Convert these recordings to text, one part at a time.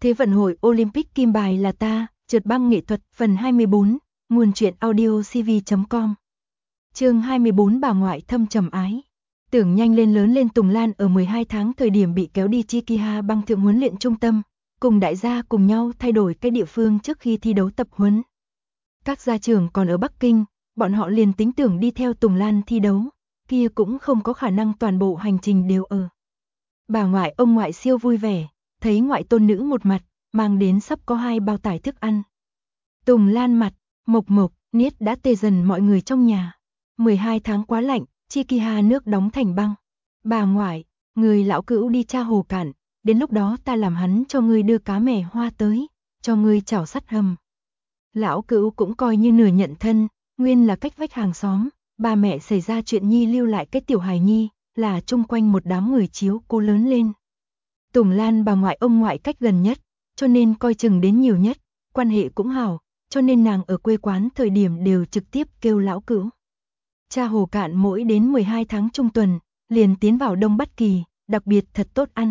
Thế vận hội Olympic kim bài là ta, trượt băng nghệ thuật phần 24, nguồn truyện audio cv.com. Chương 24 bà ngoại thâm trầm ái. Tưởng nhanh lên lớn lên Tùng Lan ở 12 tháng thời điểm bị kéo đi Chikiha băng thượng huấn luyện trung tâm, cùng đại gia cùng nhau thay đổi cái địa phương trước khi thi đấu tập huấn. Các gia trưởng còn ở Bắc Kinh, bọn họ liền tính tưởng đi theo Tùng Lan thi đấu, kia cũng không có khả năng toàn bộ hành trình đều ở. Bà ngoại ông ngoại siêu vui vẻ, thấy ngoại tôn nữ một mặt, mang đến sắp có 2 bao tải thức ăn. Tùng Lan mặt, mộc mộc, niết đã tê dần mọi người trong nhà. 12 tháng quá lạnh, Chikiha nước đóng thành băng. Bà ngoại, người lão cữu đi tra hồ cạn, đến lúc đó ta làm hắn cho ngươi đưa cá mè hoa tới, cho ngươi chảo sắt hầm. Lão cữu cũng coi như nửa nhận thân, nguyên là cách vách hàng xóm, ba mẹ xảy ra chuyện nhi lưu lại cái tiểu hài nhi, là chung quanh một đám người chiếu cô lớn lên. Tùng Lan bà ngoại ông ngoại cách gần nhất, cho nên coi chừng đến nhiều nhất, quan hệ cũng hảo, cho nên nàng ở quê quán thời điểm đều trực tiếp kêu lão cữu. Cha hồ cạn mỗi đến 12 tháng trung tuần, liền tiến vào Đông Bất Kỳ, đặc biệt thật tốt ăn.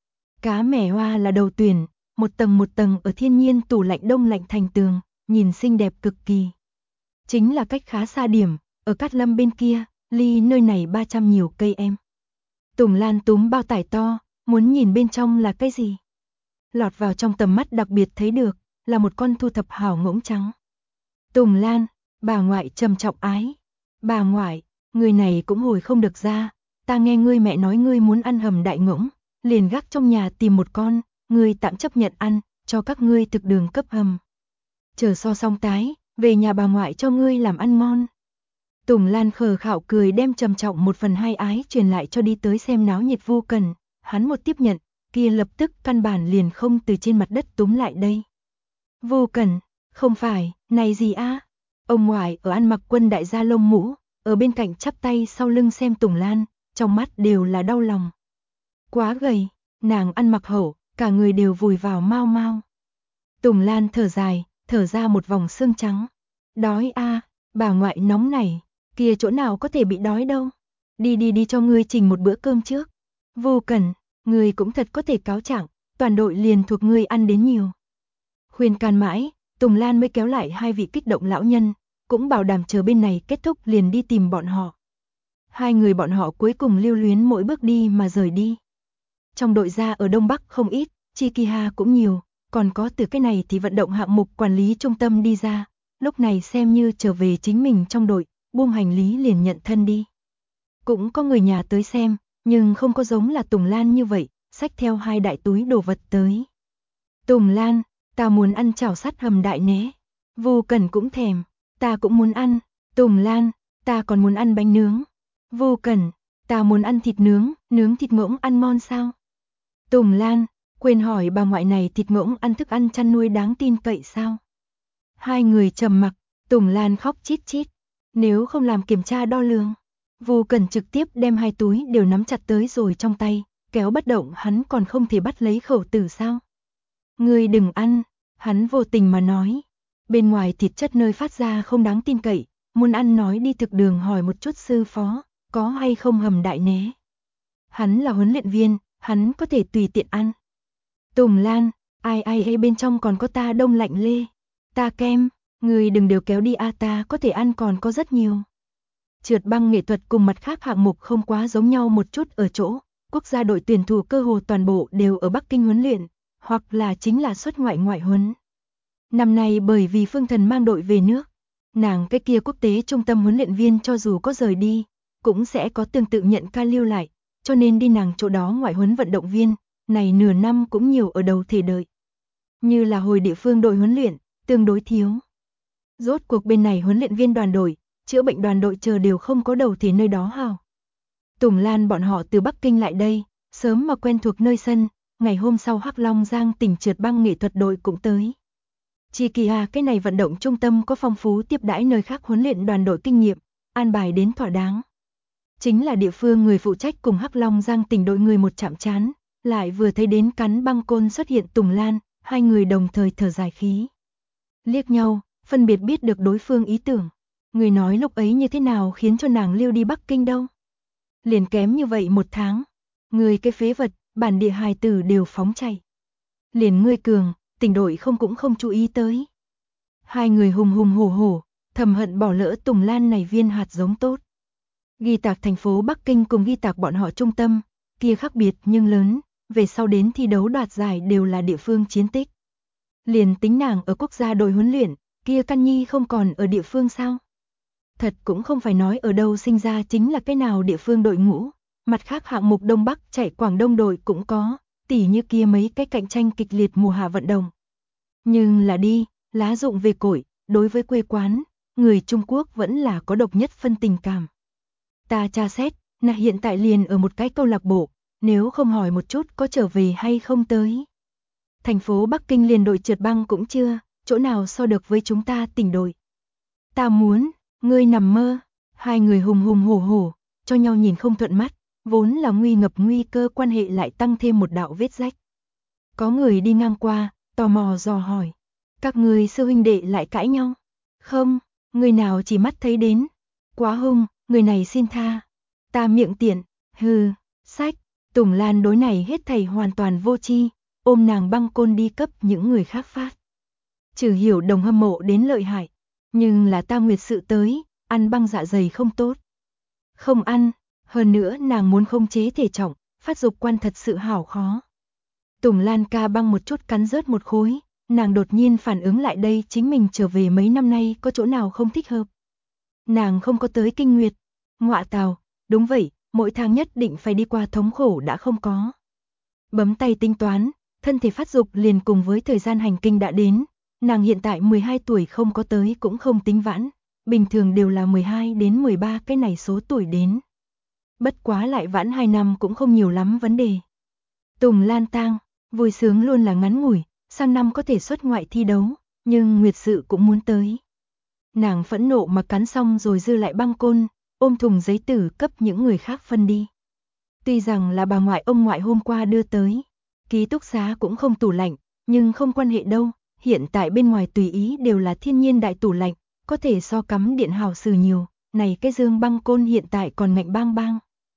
Cá mè hoa là đầu tuyển, một tầng ở thiên nhiên tủ lạnh đông lạnh thành tường, nhìn xinh đẹp cực kỳ. Chính là cách khá xa điểm, ở Cát Lâm bên kia, ly nơi này 300 nhiều cây em. Tùng Lan túm bao tải to, muốn nhìn bên trong là cái gì. Lọt vào trong tầm mắt đặc biệt thấy được, là một con thu thập hảo ngỗng trắng. Tùng Lan, bà ngoại trầm trọng ái. Bà ngoại, người này cũng hồi không được ra, ta nghe ngươi mẹ nói ngươi muốn ăn hầm đại ngỗng, liền gác trong nhà tìm một con, ngươi tạm chấp nhận ăn, cho các ngươi thực đường cấp hầm. Chờ so xong tái, về nhà bà ngoại cho ngươi làm ăn ngon. Tùng Lan khờ khạo cười đem trầm trọng 1/2 ái truyền lại cho đi tới xem náo nhiệt Vu Cần, hắn một tiếp nhận, kia lập tức căn bản liền không từ trên mặt đất túm lại đây. Vu Cần, không phải, này gì a? Ông ngoại ở ăn mặc quân đại gia lông mũ, ở bên cạnh chắp tay sau lưng xem Tùng Lan, trong mắt đều là đau lòng. Quá gầy, nàng ăn mặc hậu, cả người đều vùi vào mau mau. Tùng Lan thở dài, thở ra một vòng xương trắng. Đói a, bà ngoại nóng này, kia chỗ nào có thể bị đói đâu. Đi cho ngươi trình một bữa cơm trước. Vô Cần, ngươi cũng thật có thể cáo trạng, toàn đội liền thuộc ngươi ăn đến nhiều. Khuyên can mãi, Tùng Lan mới kéo lại 2 vị kích động lão nhân, cũng bảo đảm chờ bên này kết thúc liền đi tìm bọn họ. 2 người bọn họ cuối cùng lưu luyến mỗi bước đi mà rời đi. Trong đội gia ở Đông Bắc không ít, Chikiha cũng nhiều, còn có từ cái này thì vận động hạng mục quản lý trung tâm đi ra, lúc này xem như trở về chính mình trong đội, buông hành lý liền nhận thân đi. Cũng có người nhà tới xem, nhưng không có giống là Tùng Lan như vậy, xách theo 2 đại túi đồ vật tới. Tùng Lan, ta muốn ăn chảo sắt hầm đại né. Vu Cần cũng thèm, ta cũng muốn ăn. Tùng Lan, ta còn muốn ăn bánh nướng. Vu Cần, ta muốn ăn thịt nướng, nướng thịt ngỗng ăn ngon sao? Tùng Lan, quên hỏi bà ngoại này thịt ngỗng ăn thức ăn chăn nuôi đáng tin cậy sao? 2 người trầm mặc, Tùng Lan khóc chít chít. Nếu không làm kiểm tra đo lường, Vu Cần trực tiếp đem 2 túi đều nắm chặt tới rồi trong tay, kéo bất động hắn còn không thể bắt lấy khẩu tử sao? Ngươi đừng ăn, hắn vô tình mà nói. Bên ngoài thịt chất nơi phát ra không đáng tin cậy, muốn ăn nói đi thực đường hỏi một chút sư phó, có hay không hầm đại né. Hắn là huấn luyện viên, hắn có thể tùy tiện ăn. Tùng Lan, ai bên trong còn có ta đông lạnh lê, ta kem, người đừng đều kéo đi a, ta có thể ăn còn có rất nhiều. Trượt băng nghệ thuật cùng mặt khác hạng mục không quá giống nhau một chút ở chỗ, quốc gia đội tuyển thủ cơ hồ toàn bộ đều ở Bắc Kinh huấn luyện, hoặc là chính là xuất ngoại huấn. Năm nay bởi vì Phương Thần mang đội về nước, nàng cái kia quốc tế trung tâm huấn luyện viên cho dù có rời đi, cũng sẽ có tương tự nhận ca lưu lại, cho nên đi nàng chỗ đó ngoại huấn vận động viên, này nửa năm cũng nhiều ở đầu thể đợi. Như là hồi địa phương đội huấn luyện, tương đối thiếu. Rốt cuộc bên này huấn luyện viên đoàn đội, chữa bệnh đoàn đội chờ đều không có đầu thể nơi đó hào. Tùng Lan bọn họ từ Bắc Kinh lại đây, sớm mà quen thuộc nơi sân, ngày hôm sau Hắc Long Giang tỉnh trượt băng nghệ thuật đội cũng tới. Chikiha cái này vận động trung tâm có phong phú tiếp đãi nơi khác huấn luyện đoàn đội kinh nghiệm, an bài đến thỏa đáng. Chính là địa phương người phụ trách cùng Hắc Long Giang tỉnh đội người một chạm trán, lại vừa thấy đến cắn băng côn xuất hiện Tùng Lan, 2 người đồng thời thở dài khí. Liếc nhau, phân biệt biết được đối phương ý tưởng. Người nói lúc ấy như thế nào khiến cho nàng lưu đi Bắc Kinh đâu. Liền kém như vậy 1 tháng. Người cái phế vật, bản địa hài tử đều phóng chạy. Liền ngươi cường, tỉnh đội không cũng không chú ý tới. Hai người hùng hùng hổ hổ, thầm hận bỏ lỡ Tùng Lan này viên hạt giống tốt. Ghi tạc thành phố Bắc Kinh cùng ghi tạc bọn họ trung tâm, kia khác biệt nhưng lớn, về sau đến thi đấu đoạt giải đều là địa phương chiến tích. Liền tính nàng ở quốc gia đội huấn luyện, kia Căn Nhi không còn ở địa phương sao? Thật cũng không phải nói ở đâu sinh ra chính là cái nào địa phương đội ngũ, mặt khác hạng mục Đông Bắc chạy Quảng Đông đội cũng có, tỉ như kia mấy cái cạnh tranh kịch liệt mùa hạ vận động. Nhưng là đi, lá rụng về cội, đối với quê quán, người Trung Quốc vẫn là có độc nhất phân tình cảm. Ta tra xét, là hiện tại liền ở một cái câu lạc bộ, nếu không hỏi một chút có trở về hay không tới. Thành phố Bắc Kinh liền đội trượt băng cũng chưa, chỗ nào so được với chúng ta tỉnh đội. Ta muốn, ngươi nằm mơ, hai người hùng hùng hổ hổ, cho nhau nhìn không thuận mắt, vốn là nguy ngập nguy cơ quan hệ lại tăng thêm một đạo vết rách. Có người đi ngang qua, tò mò dò hỏi, các người sư huynh đệ lại cãi nhau? Không, người nào chỉ mắt thấy đến. Quá hung, người này xin tha. Ta miệng tiện, hừ, sách, Tùng Lan đối này hết thảy hoàn toàn vô tri, ôm nàng băng côn đi cấp những người khác phát. Trừ hiểu đồng hâm mộ đến lợi hại, nhưng là ta nguyệt sự tới, ăn băng dạ dày không tốt. Không ăn, hơn nữa nàng muốn khống chế thể trọng, phát dục quan thật sự hảo khó. Tùng Lan ca băng một chút cắn rớt một khối, nàng đột nhiên phản ứng lại đây chính mình trở về mấy năm nay có chỗ nào không thích hợp. Nàng không có tới kinh nguyệt, ngọa tào, đúng vậy, mỗi tháng nhất định phải đi qua thống khổ đã không có. Bấm tay tính toán, thân thể phát dục liền cùng với thời gian hành kinh đã đến, nàng hiện tại 12 tuổi không có tới cũng không tính vãn, bình thường đều là 12 đến 13 cái này số tuổi đến. Bất quá lại vãn 2 năm cũng không nhiều lắm vấn đề. Tùng Lan tang, vui sướng luôn là ngắn ngủi, sang năm có thể xuất ngoại thi đấu, nhưng nguyệt sự cũng muốn tới. Nàng phẫn nộ mà cắn xong rồi dư lại băng côn, ôm thùng giấy tử cấp những người khác phân đi. Tuy rằng là bà ngoại ông ngoại hôm qua đưa tới, ký túc xá cũng không tủ lạnh, nhưng không quan hệ đâu, hiện tại bên ngoài tùy ý đều là thiên nhiên đại tủ lạnh, có thể so cắm điện hào sử nhiều, này cái dương băng côn hiện tại còn ngạnh bang bang.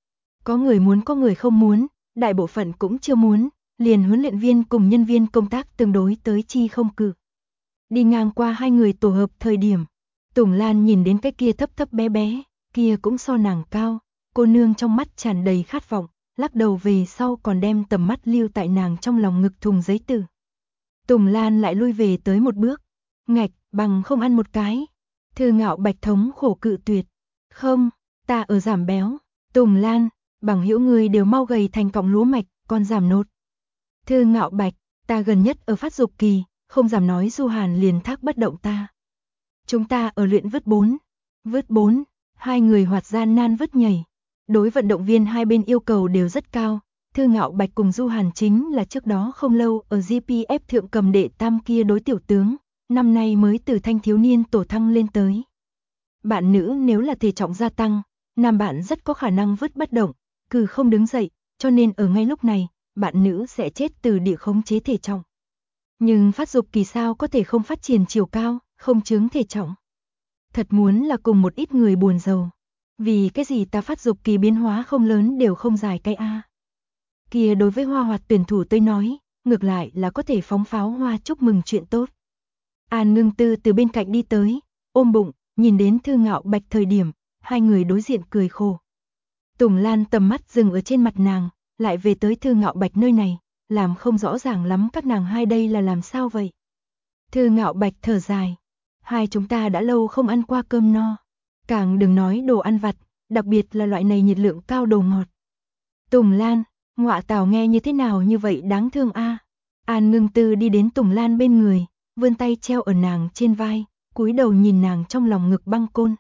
Có người muốn có người không muốn, đại bộ phận cũng chưa muốn, liền huấn luyện viên cùng nhân viên công tác tương đối tới chi không cử. Đi ngang qua hai người tổ hợp thời điểm, Tùng Lan nhìn đến cái kia thấp thấp bé bé, kia cũng so nàng cao, cô nương trong mắt tràn đầy khát vọng, lắc đầu về sau còn đem tầm mắt lưu tại nàng trong lòng ngực thùng giấy tử. Tùng Lan lại lui về tới một bước, ngạch, bằng không ăn một cái. Thư Ngạo Bạch thống khổ cự tuyệt, không, ta ở giảm béo. Tùng Lan, bằng hữu người đều mau gầy thành cọng lúa mạch, còn giảm nốt. Thư Ngạo Bạch, ta gần nhất ở phát dục kỳ, không dám nói Du Hàn liền thác bất động ta. Chúng ta ở luyện vứt 4. Vứt 4, hai người hoạt gian nan vứt nhảy. Đối vận động viên hai bên yêu cầu đều rất cao. Thư Ngạo Bạch cùng Du Hàn chính là trước đó không lâu ở GPF thượng cầm đệ tam kia đối tiểu tướng, năm nay mới từ thanh thiếu niên tổ thăng lên tới. Bạn nữ nếu là thể trọng gia tăng, nam bạn rất có khả năng vứt bất động, cừ không đứng dậy, cho nên ở ngay lúc này, bạn nữ sẽ chết từ địa khống chế thể trọng. Nhưng phát dục kỳ sao có thể không phát triển chiều cao, không chướng thể trọng. Thật muốn là cùng một ít người buồn giàu. Vì cái gì ta phát dục kỳ biến hóa không lớn đều không dài cây a. Kia đối với Hoa Hoạt tuyển thủ tôi nói, ngược lại là có thể phóng pháo hoa chúc mừng chuyện tốt. An Ngưng Tư từ bên cạnh đi tới, ôm bụng, nhìn đến Thư Ngạo Bạch thời điểm, hai người đối diện cười khổ. Tùng Lan tầm mắt dừng ở trên mặt nàng, lại về tới Thư Ngạo Bạch nơi này, làm không rõ ràng lắm các nàng hai đây là làm sao vậy. Thư Ngạo Bạch thở dài, hai chúng ta đã lâu không ăn qua cơm no, càng đừng nói đồ ăn vặt, đặc biệt là loại này nhiệt lượng cao đồ ngọt. Tùng Lan, ngọa tào nghe như thế nào như vậy đáng thương a. An Ngưng Tư đi đến Tùng Lan bên người, vươn tay treo ở nàng trên vai, cúi đầu nhìn nàng trong lòng ngực băng côn.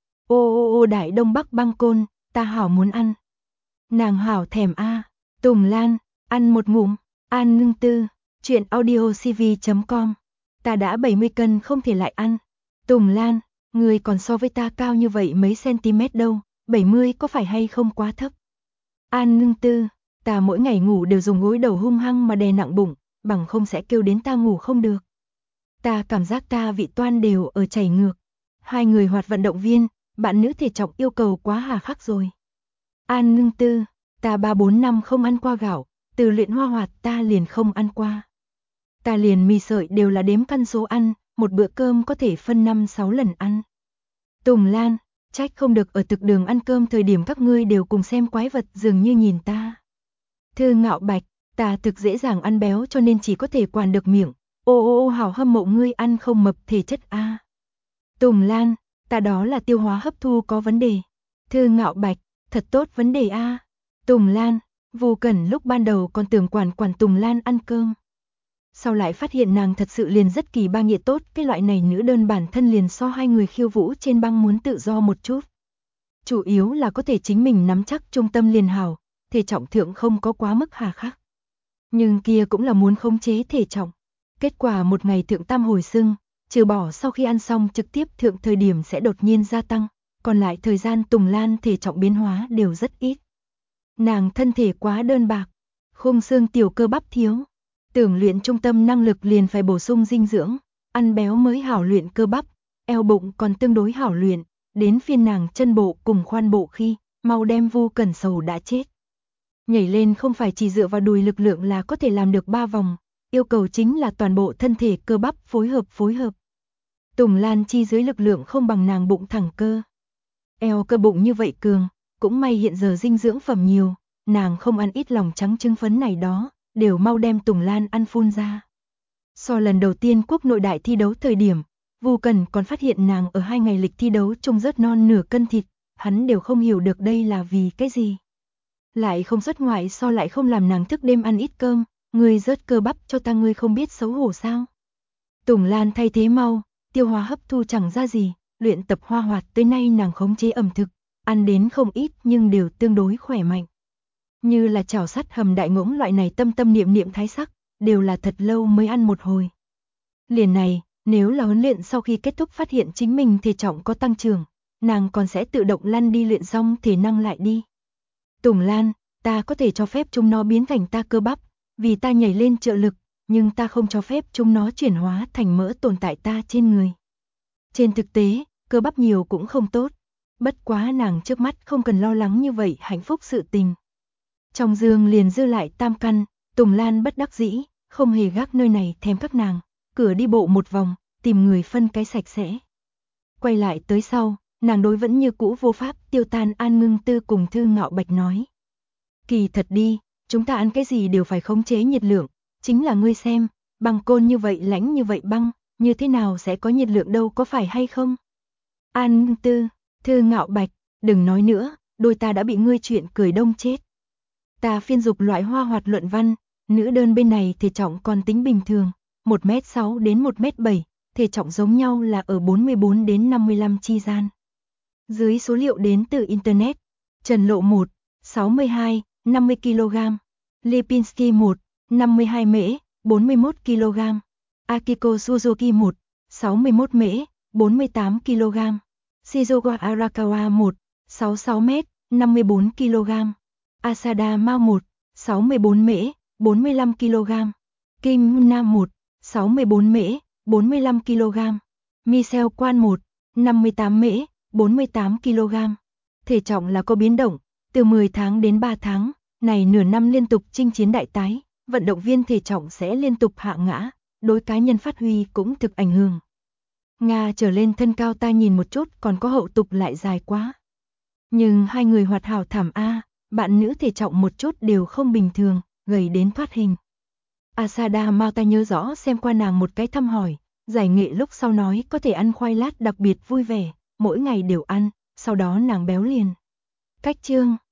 Ô Đại Đông Bắc băng côn, ta hảo muốn ăn. Nàng hảo thèm a. Tùng Lan, ăn một ngụm. An Ngưng Tư, chuyện audiocv.com. Ta đã 70 cân không thể lại ăn. Tùng Lan, người còn so với ta cao như vậy mấy cm đâu, 70 có phải hay không quá thấp. An Ngưng Tư, ta mỗi ngày ngủ đều dùng gối đầu hung hăng mà đè nặng bụng, bằng không sẽ kêu đến ta ngủ không được. Ta cảm giác ta vị toan đều ở chảy ngược. Hai người hoạt vận động viên, bạn nữ thể trọng yêu cầu quá hà khắc rồi. An Ngưng Tư, ta 3-4 năm không ăn qua gạo, từ luyện Hoa Hoạt ta liền không ăn qua. Ta liền mì sợi đều là đếm căn số ăn, một bữa cơm có thể phân 5-6 lần ăn. Tùng Lan, trách không được ở thực đường ăn cơm thời điểm các ngươi đều cùng xem quái vật dường như nhìn ta. Thư Ngạo Bạch, ta thực dễ dàng ăn béo cho nên chỉ có thể quản được miệng. Ô hảo hâm mộ ngươi ăn không mập thể chất a. Tùng Lan, ta đó là tiêu hóa hấp thu có vấn đề. Thư Ngạo Bạch, thật tốt vấn đề a. Tùng Lan, Vu Cẩn lúc ban đầu còn tưởng quản Tùng Lan ăn cơm. Sau lại phát hiện nàng thật sự liền rất kỳ ba nghĩa tốt, cái loại này nữ đơn bản thân liền so hai người khiêu vũ trên băng muốn tự do một chút. Chủ yếu là có thể chính mình nắm chắc trung tâm liền hảo, thể trọng thượng không có quá mức hà khắc. Nhưng kia cũng là muốn khống chế thể trọng. Kết quả một ngày thượng tam hồi sưng, trừ bỏ sau khi ăn xong trực tiếp thượng thời điểm sẽ đột nhiên gia tăng, còn lại thời gian Tùng Lan thể trọng biến hóa đều rất ít. Nàng thân thể quá đơn bạc, khung xương tiểu cơ bắp thiếu, tưởng luyện trung tâm năng lực liền phải bổ sung dinh dưỡng, ăn béo mới hảo luyện cơ bắp, eo bụng còn tương đối hảo luyện, đến phiên nàng chân bộ cùng khoan bộ khi, mau đem Vu Cẩn sầu đã chết. Nhảy lên không phải chỉ dựa vào đùi lực lượng là có thể làm được 3 vòng, yêu cầu chính là toàn bộ thân thể cơ bắp phối hợp. Tùng Lan chi dưới lực lượng không bằng nàng bụng thẳng cơ. Eo cơ bụng như vậy cường, cũng may hiện giờ dinh dưỡng phẩm nhiều, nàng không ăn ít lòng trắng trứng phấn này đó, đều mau đem Tùng Lan ăn phun ra. So lần đầu tiên quốc nội đại thi đấu thời điểm, Vu Cẩn còn phát hiện nàng ở 2 ngày lịch thi đấu trông rất non nửa cân thịt, hắn đều không hiểu được đây là vì cái gì. Lại không xuất ngoại so lại không làm nàng thức đêm ăn ít cơm, ngươi rớt cơ bắp cho ta ngươi không biết xấu hổ sao. Tùng Lan thay thế mau, tiêu hóa hấp thu chẳng ra gì, luyện tập hoa hoạt tới nay nàng khống chế ẩm thực, ăn đến không ít nhưng đều tương đối khỏe mạnh. Như là chảo sắt hầm đại ngỗng loại này tâm tâm niệm niệm thái sắc, đều là thật lâu mới ăn một hồi. Liền này, nếu là huấn luyện sau khi kết thúc phát hiện chính mình thể trọng có tăng trưởng, nàng còn sẽ tự động lăn đi luyện xong thể năng lại đi. Tùng Lan, ta có thể cho phép chúng nó biến thành ta cơ bắp, vì ta nhảy lên trợ lực, nhưng ta không cho phép chúng nó chuyển hóa thành mỡ tồn tại ta trên người. Trên thực tế, cơ bắp nhiều cũng không tốt, bất quá nàng trước mắt không cần lo lắng như vậy hạnh phúc sự tình. Trong giường liền dư lại tam căn, Tùng Lan bất đắc dĩ, không hề gác nơi này thèm các nàng, cửa đi bộ một vòng, tìm người phân cái sạch sẽ. Quay lại tới sau, nàng đối vẫn như cũ vô pháp tiêu tan An Ngưng Tư cùng Thư Ngạo Bạch nói. Kỳ thật đi, chúng ta ăn cái gì đều phải khống chế nhiệt lượng, chính là ngươi xem, băng côn như vậy lãnh như vậy băng, như thế nào sẽ có nhiệt lượng đâu có phải hay không? An Ngưng Tư, Thư Ngạo Bạch, đừng nói nữa, đôi ta đã bị ngươi chuyện cười đông chết. Ta phiên dục loại hoa hoạt luận văn, nữ đơn bên này thể trọng còn tính bình thường, 1m6 đến 1m7, thể trọng giống nhau là ở 44 đến 55 chi gian. Dưới số liệu đến từ Internet, Trần Lộ 1, 62, 50 kg, Lipinski 1, 52 mễ, 41 kg, Akiko Suzuki 1, 61 mễ, 48 kg, Shizuoka Arakawa 1, 66 m, 54 kg, Asada Mao 1, 64 mễ, 45 kg, Kim Nam 1, 64 mễ, 45 kg, Michel Quan 1, 58 mễ, 48 kg. Thể trọng là có biến động, từ 10 tháng đến 3 tháng, này nửa năm liên tục chinh chiến đại tái, vận động viên thể trọng sẽ liên tục hạ ngã, đối cá nhân phát huy cũng thực ảnh hưởng. Nga trở lên thân cao ta nhìn một chút còn có hậu tục lại dài quá. Nhưng hai người hoạt hảo thảm a, bạn nữ thể trọng một chút đều không bình thường, gầy đến thoát hình. Asada Mao ta nhớ rõ xem qua nàng một cái thăm hỏi, giải nghệ lúc sau nói có thể ăn khoai lát đặc biệt vui vẻ, mỗi ngày đều ăn, sau đó nàng béo liền. Cách chương